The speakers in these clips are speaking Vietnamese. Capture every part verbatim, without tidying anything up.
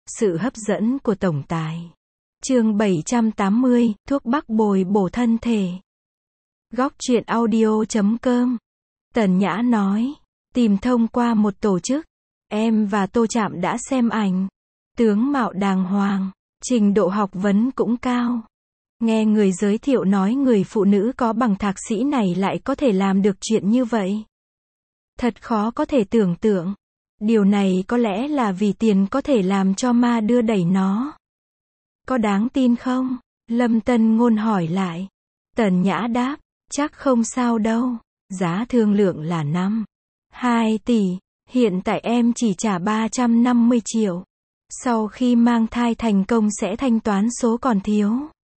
Sự hấp dẫn của tổng tài. Chương bảy trăm tám mươi, thuốc bắc bồi bổ thân thể. Góc truyện audio chấm com. Tần Nhã nói, tìm thông qua một tổ chức. Em và Tô Trạm đã xem ảnh. Tướng mạo đàng hoàng, trình độ học vấn cũng cao. Nghe người giới thiệu nói người phụ nữ có bằng thạc sĩ này lại có thể làm được chuyện như vậy. Thật khó có thể tưởng tượng. Điều này có lẽ là vì tiền có thể làm cho ma đưa đẩy nó. Có đáng tin không? Lâm Tân Ngôn hỏi lại. Tần Nhã đáp, chắc không sao đâu. Giá thương lượng là năm, hai tỷ. Hiện tại em chỉ trả ba trăm năm mươi triệu. Sau khi mang thai thành công sẽ thanh toán số còn thiếu.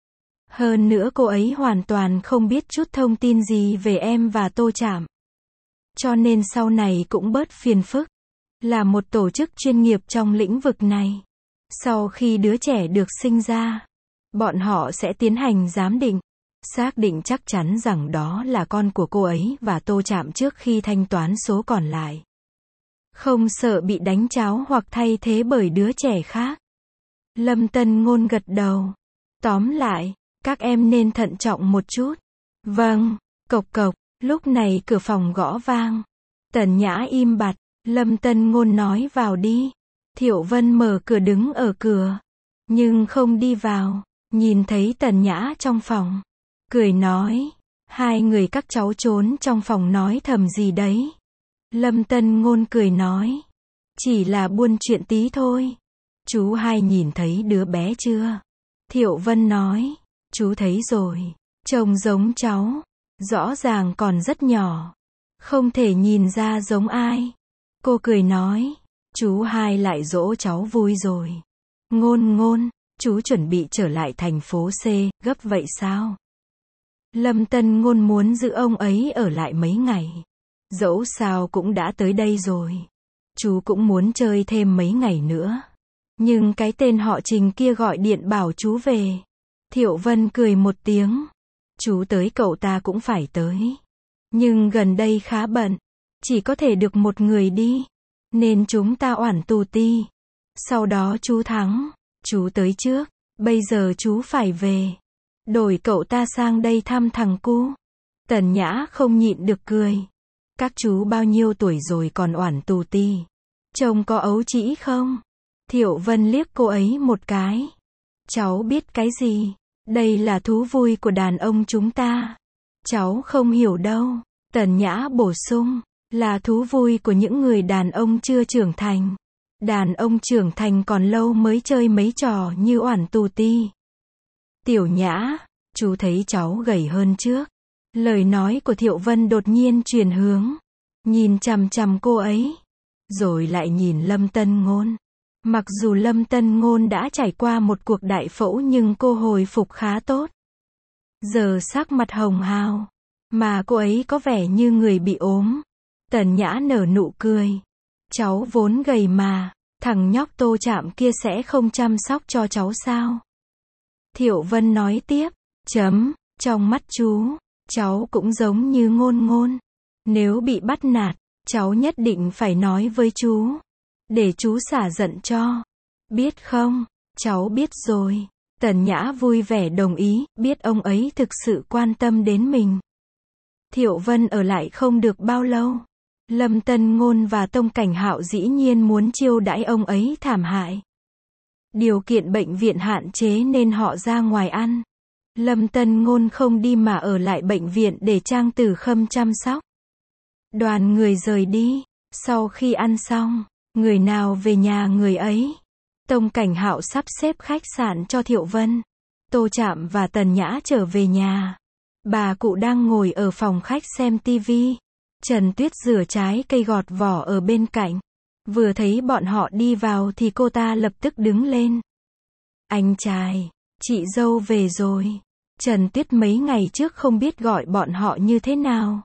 Hơn nữa cô ấy hoàn toàn không biết chút thông tin gì về em và Tô Trạm. Cho nên sau này cũng bớt phiền phức. Là một tổ chức chuyên nghiệp trong lĩnh vực này. Sau khi đứa trẻ được sinh ra, bọn họ sẽ tiến hành giám định, xác định chắc chắn rằng đó là con của cô ấy và Tô Trạm trước khi thanh toán số còn lại. Không sợ bị đánh cháo hoặc thay thế bởi đứa trẻ khác. Lâm Tân Ngôn gật đầu. Tóm lại, các em nên thận trọng một chút. Vâng, cộc cộc, lúc này cửa phòng gõ vang. Tần Nhã im bặt, Lâm Tân Ngôn nói vào đi. Thiệu Vân mở cửa đứng ở cửa, nhưng không đi vào, nhìn thấy Tần Nhã trong phòng. Cười nói, hai người các cháu trốn trong phòng nói thầm gì đấy. Lâm Tân Ngôn cười nói, chỉ là buôn chuyện tí thôi. Chú hai nhìn thấy đứa bé chưa? Thiệu Vân nói, chú thấy rồi, trông giống cháu, rõ ràng còn rất nhỏ, không thể nhìn ra giống ai. Cô cười nói, chú hai lại dỗ cháu vui rồi. Ngôn Ngôn, chú chuẩn bị trở lại thành phố C, gấp vậy sao? Lâm Tân Ngôn muốn giữ ông ấy ở lại mấy ngày. Dẫu sao cũng đã tới đây rồi. Chú cũng muốn chơi thêm mấy ngày nữa. Nhưng cái tên họ Trình kia gọi điện bảo chú về. Thiệu Vân cười một tiếng. Chú tới cậu ta cũng phải tới. Nhưng gần đây khá bận. Chỉ có thể được một người đi. Nên chúng ta oản tù ti. Sau đó chú thắng. Chú tới trước. Bây giờ chú phải về. Đổi cậu ta sang đây thăm thằng cu. Tần Nhã không nhịn được cười. Các chú bao nhiêu tuổi rồi còn oản tù ti? Trông có ấu trĩ không? Thiệu Vân liếc cô ấy một cái. Cháu biết cái gì? Đây là thú vui của đàn ông chúng ta. Cháu không hiểu đâu. Tần Nhã bổ sung. Là thú vui của những người đàn ông chưa trưởng thành. Đàn ông trưởng thành còn lâu mới chơi mấy trò như oản tù ti. Tiểu Nhã, chú thấy cháu gầy hơn trước. Lời nói của Thiệu Vân đột nhiên chuyển hướng. Nhìn chằm chằm cô ấy. Rồi lại nhìn Lâm Tân Ngôn. Mặc dù Lâm Tân Ngôn đã trải qua một cuộc đại phẫu nhưng cô hồi phục khá tốt. Giờ sắc mặt hồng hào. Mà cô ấy có vẻ như người bị ốm. Tần Nhã nở nụ cười. Cháu vốn gầy mà. Thằng nhóc Tô Trạm kia sẽ không chăm sóc cho cháu sao? Thiệu Vân nói tiếp. Chấm, trong mắt chú, cháu cũng giống như Ngôn Ngôn. Nếu bị bắt nạt, cháu nhất định phải nói với chú. Để chú xả giận cho. Biết không? Cháu biết rồi. Tần Nhã vui vẻ đồng ý, biết ông ấy thực sự quan tâm đến mình. Thiệu Vân ở lại không được bao lâu. Lâm Tân Ngôn và Tông Cảnh Hạo dĩ nhiên muốn chiêu đãi ông ấy thảm hại. Điều kiện bệnh viện hạn chế nên họ ra ngoài ăn. Lâm Tân Ngôn không đi mà ở lại bệnh viện để Trang Tử Khâm chăm sóc. Đoàn người rời đi. Sau khi ăn xong, người nào về nhà người ấy. Tông Cảnh Hạo sắp xếp khách sạn cho Thiệu Vân. Tô Trạm và Tần Nhã trở về nhà. Bà cụ đang ngồi ở phòng khách xem tivi. Trần Tuyết rửa trái cây gọt vỏ ở bên cạnh. Vừa thấy bọn họ đi vào thì cô ta lập tức đứng lên. Anh trai, chị dâu về rồi. Trần Tuyết mấy ngày trước không biết gọi bọn họ như thế nào.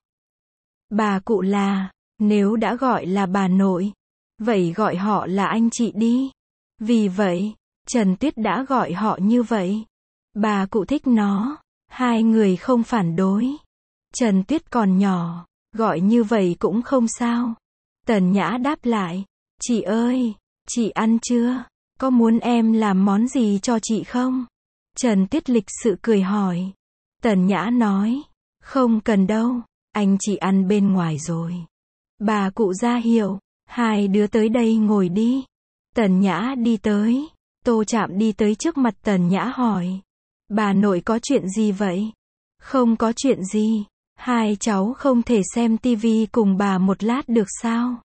Bà cụ là, nếu đã gọi là bà nội, vậy gọi họ là anh chị đi. Vì vậy, Trần Tuyết đã gọi họ như vậy. Bà cụ thích nó, hai người không phản đối. Trần Tuyết còn nhỏ, gọi như vậy cũng không sao. Tần Nhã đáp lại, chị ơi, chị ăn chưa? Có muốn em làm món gì cho chị không? Trần Tuyết lịch sự cười hỏi. Tần Nhã nói. Không cần đâu, anh chị ăn bên ngoài rồi. Bà cụ ra hiệu. Hai đứa tới đây ngồi đi. Tần Nhã đi tới. Tô Trạm đi tới trước mặt Tần Nhã hỏi. Bà nội có chuyện gì vậy? Không có chuyện gì. Hai cháu không thể xem tivi cùng bà một lát được sao?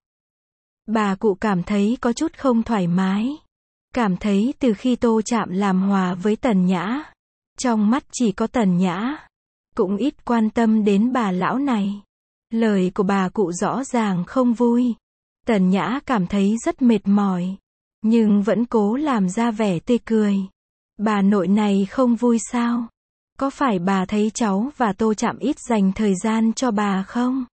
Bà cụ cảm thấy có chút không thoải mái. Cảm thấy từ khi Tô Trạm làm hòa với Tần Nhã, trong mắt chỉ có Tần Nhã, cũng ít quan tâm đến bà lão này. Lời của bà cụ rõ ràng không vui. Tần Nhã cảm thấy rất mệt mỏi, nhưng vẫn cố làm ra vẻ tươi cười. Bà nội này không vui sao? Có phải bà thấy cháu và Tô Trạm ít dành thời gian cho bà không?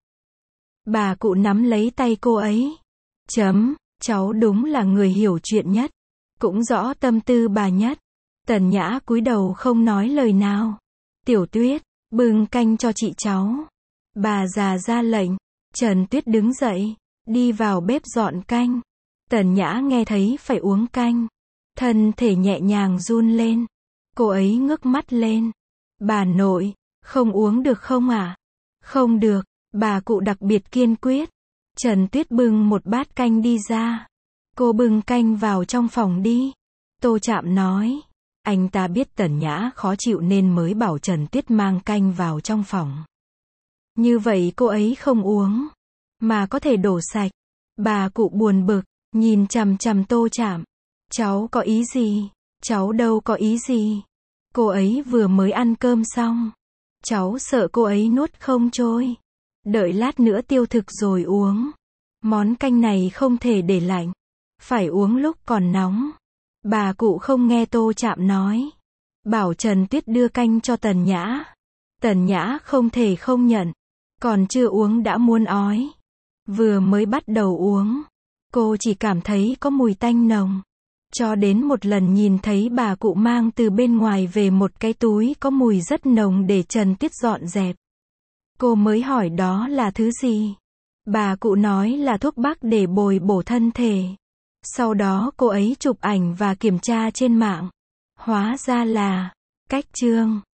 Bà cụ nắm lấy tay cô ấy. Chấm, cháu đúng là người hiểu chuyện nhất, cũng rõ tâm tư bà nhất. Tần Nhã cúi đầu không nói lời nào. Tiểu Tuyết, bưng canh cho chị cháu. Bà già ra lệnh. Trần Tuyết đứng dậy, đi vào bếp dọn canh. Tần Nhã nghe thấy phải uống canh, thân thể nhẹ nhàng run lên. Cô ấy ngước mắt lên. Bà nội, không uống được không ạ? À? Không được, bà cụ đặc biệt kiên quyết. Trần Tuyết bưng một bát canh đi ra. Cô bưng canh vào trong phòng đi. Tô Trạm nói. Anh ta biết Tần Nhã khó chịu nên mới bảo Trần Tuyết mang canh vào trong phòng. Như vậy cô ấy không uống, mà có thể đổ sạch. Bà cụ buồn bực, nhìn chằm chằm Tô Trạm. Cháu có ý gì? Cháu đâu có ý gì. Cô ấy vừa mới ăn cơm xong. Cháu sợ cô ấy nuốt không trôi. Đợi lát nữa tiêu thực rồi uống. Món canh này không thể để lạnh. Phải uống lúc còn nóng. Bà cụ không nghe Tô Trạm nói. Bảo Trần Tuyết đưa canh cho Tần Nhã. Tần Nhã không thể không nhận. Còn chưa uống đã muốn ói. Vừa mới bắt đầu uống, cô chỉ cảm thấy có mùi tanh nồng. Cho đến một lần nhìn thấy bà cụ mang từ bên ngoài về một cái túi có mùi rất nồng để Trần Tuyết dọn dẹp. Cô mới hỏi đó là thứ gì. Bà cụ nói là thuốc bắc để bồi bổ thân thể. Sau đó cô ấy chụp ảnh và kiểm tra trên mạng. Hóa ra là cách chương.